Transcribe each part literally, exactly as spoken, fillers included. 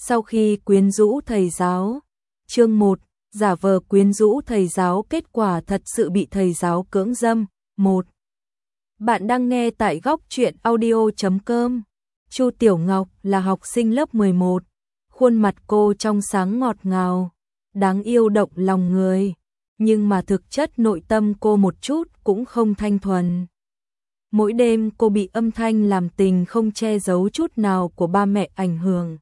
Sau khi quyến rũ thầy giáo. Chương một. Giả vờ quyến rũ thầy giáo, kết quả thật sự bị thầy giáo cưỡng dâm. một. Bạn đang nghe tại góc truyện audio chấm com. Chu Tiểu Ngọc là học sinh lớp mười một. Khuôn mặt cô trong sáng ngọt ngào, đáng yêu động lòng người, nhưng mà thực chất nội tâm cô một chút cũng không thanh thuần. Mỗi đêm cô bị âm thanh làm tình không che giấu chút nào của ba mẹ ảnh hưởng.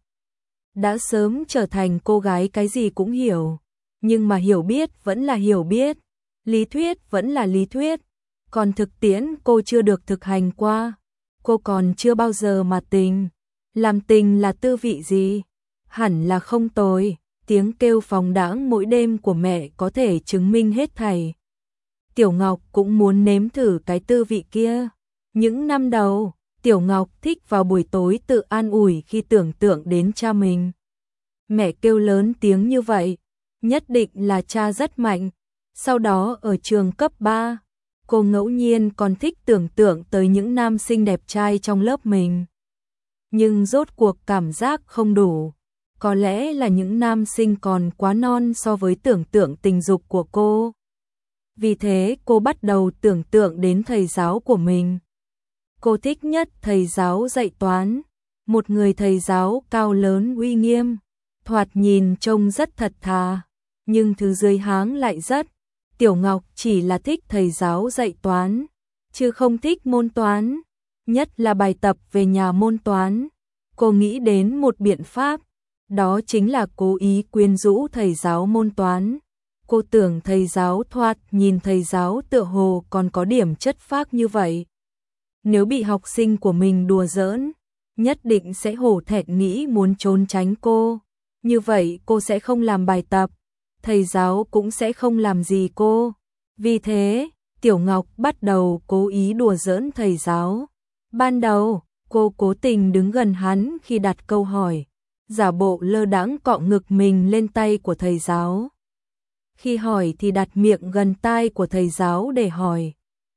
Đã sớm trở thành cô gái cái gì cũng hiểu, nhưng mà hiểu biết vẫn là hiểu biết, lý thuyết vẫn là lý thuyết, còn thực tiễn cô chưa được thực hành qua. Cô còn chưa bao giờ mà tình. Làm tình là tư vị gì? Hẳn là không tồi. Tiếng kêu phóng đãng mỗi đêm của mẹ có thể chứng minh hết thảy. Tiểu Ngọc cũng muốn nếm thử cái tư vị kia. Những năm đầu, Tiểu Ngọc thích vào buổi tối tự an ủi khi tưởng tượng đến cha mình. Mẹ kêu lớn tiếng như vậy, nhất định là cha rất mạnh. Sau đó ở trường cấp ba, cô ngẫu nhiên còn thích tưởng tượng tới những nam sinh đẹp trai trong lớp mình. Nhưng rốt cuộc cảm giác không đủ. Có lẽ là những nam sinh còn quá non so với tưởng tượng tình dục của cô. Vì thế cô bắt đầu tưởng tượng đến thầy giáo của mình. Cô thích nhất thầy giáo dạy toán. Một người thầy giáo cao lớn uy nghiêm, thoạt nhìn trông rất thật thà, nhưng thứ dưới háng lại rất. Tiểu Ngọc chỉ là thích thầy giáo dạy toán, chứ không thích môn toán, nhất là bài tập về nhà môn toán. Cô nghĩ đến một biện pháp, đó chính là cố ý quyến rũ thầy giáo môn toán. Cô tưởng thầy giáo thoạt nhìn thầy giáo tựa hồ còn có điểm chất phác như vậy. Nếu bị học sinh của mình đùa giỡn, nhất định sẽ hổ thẹn nghĩ muốn trốn tránh cô. Như vậy cô sẽ không làm bài tập, thầy giáo cũng sẽ không làm gì cô. Vì thế, Tiểu Ngọc bắt đầu cố ý đùa giỡn thầy giáo. Ban đầu, cô cố tình đứng gần hắn khi đặt câu hỏi, giả bộ lơ đãng cọ ngực mình lên tay của thầy giáo. Khi hỏi thì đặt miệng gần tai của thầy giáo để hỏi.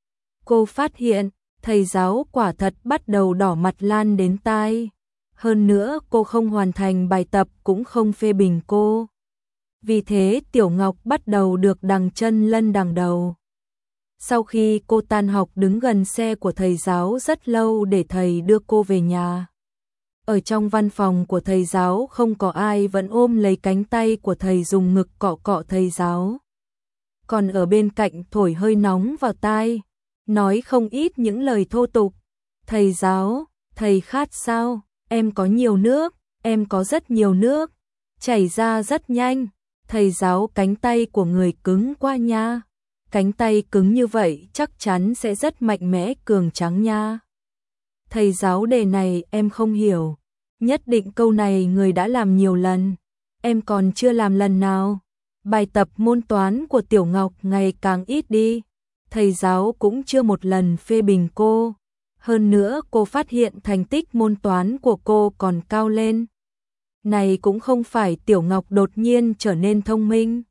Cô phát hiện, thầy giáo quả thật bắt đầu đỏ mặt lan đến tai. Hơn nữa cô không hoàn thành bài tập cũng không phê bình cô. Vì thế Tiểu Ngọc bắt đầu được đằng chân lân đằng đầu. Sau khi cô tan học đứng gần xe của thầy giáo rất lâu để thầy đưa cô về nhà. Ở trong văn phòng của thầy giáo không có ai vẫn ôm lấy cánh tay của thầy dùng ngực cọ cọ thầy giáo. Còn ở bên cạnh thổi hơi nóng vào tai, nói không ít những lời thô tục. Thầy giáo, thầy khát sao? Em có nhiều nước, em có rất nhiều nước, chảy ra rất nhanh. Thầy giáo, cánh tay của người cứng quá nha. Cánh tay cứng như vậy chắc chắn sẽ rất mạnh mẽ cường tráng nha. Thầy giáo, đề này em không hiểu. Nhất định câu này người đã làm nhiều lần. Em còn chưa làm lần nào. Bài tập môn toán của Tiểu Ngọc ngày càng ít đi. Thầy giáo cũng chưa một lần phê bình cô. Hơn nữa cô phát hiện thành tích môn toán của cô còn cao lên. Này cũng không phải Tiểu Ngọc đột nhiên trở nên thông minh,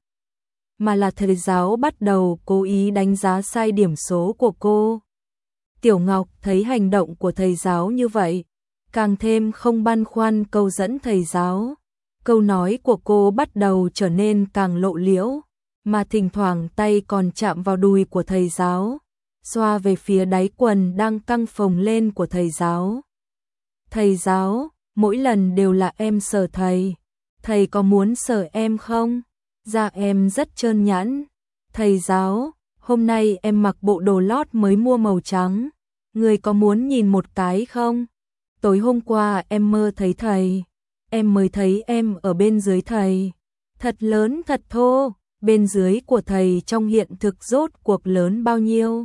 mà là thầy giáo bắt đầu cố ý đánh giá sai điểm số của cô. Tiểu Ngọc thấy hành động của thầy giáo như vậy, càng thêm không băn khoăn câu dẫn thầy giáo. Câu nói của cô bắt đầu trở nên càng lộ liễu, mà thỉnh thoảng tay còn chạm vào đùi của thầy giáo, xoa về phía đáy quần đang căng phồng lên của thầy giáo. Thầy giáo, mỗi lần đều là em sờ thầy. Thầy có muốn sờ em không? Da em rất trơn nhẵn. Thầy giáo, hôm nay em mặc bộ đồ lót mới mua màu trắng. Người có muốn nhìn một cái không? Tối hôm qua em mơ thấy thầy. Em mới thấy em ở bên dưới thầy. Thật lớn thật thô. Bên dưới của thầy trong hiện thực rốt cuộc lớn bao nhiêu?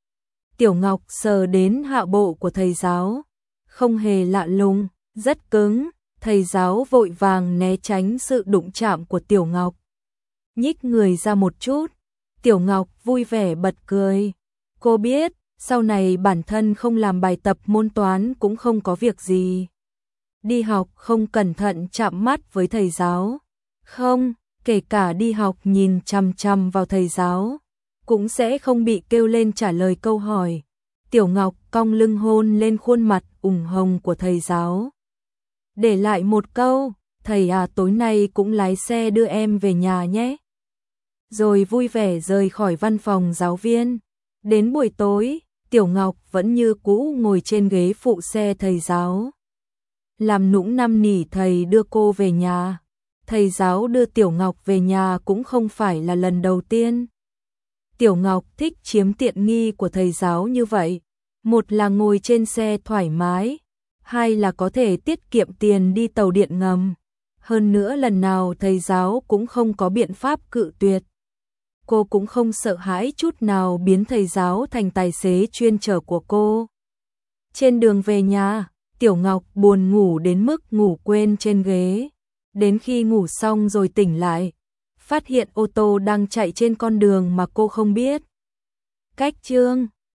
Tiểu Ngọc sờ đến hạ bộ của thầy giáo. Không hề lạ lùng, rất cứng. Thầy giáo vội vàng né tránh sự đụng chạm của Tiểu Ngọc, nhích người ra một chút. Tiểu Ngọc vui vẻ bật cười. Cô biết, sau này bản thân không làm bài tập môn toán cũng không có việc gì. Đi học không cẩn thận chạm mắt với thầy giáo. Không, kể cả đi học nhìn chằm chằm vào thầy giáo, cũng sẽ không bị kêu lên trả lời câu hỏi. Tiểu Ngọc cong lưng hôn lên khuôn mặt ửng hồng của thầy giáo. Để lại một câu, thầy à tối nay cũng lái xe đưa em về nhà nhé. Rồi vui vẻ rời khỏi văn phòng giáo viên. Đến buổi tối, Tiểu Ngọc vẫn như cũ ngồi trên ghế phụ xe thầy giáo. Làm nũng năn nỉ thầy đưa cô về nhà. Thầy giáo đưa Tiểu Ngọc về nhà cũng không phải là lần đầu tiên. Tiểu Ngọc thích chiếm tiện nghi của thầy giáo như vậy. Một là ngồi trên xe thoải mái, hai là có thể tiết kiệm tiền đi tàu điện ngầm. Hơn nữa lần nào thầy giáo cũng không có biện pháp cự tuyệt. Cô cũng không sợ hãi chút nào biến thầy giáo thành tài xế chuyên chở của cô. Trên đường về nhà, Tiểu Ngọc buồn ngủ đến mức ngủ quên trên ghế. Đến khi ngủ xong rồi tỉnh lại, phát hiện ô tô đang chạy trên con đường mà cô không biết. Cách chương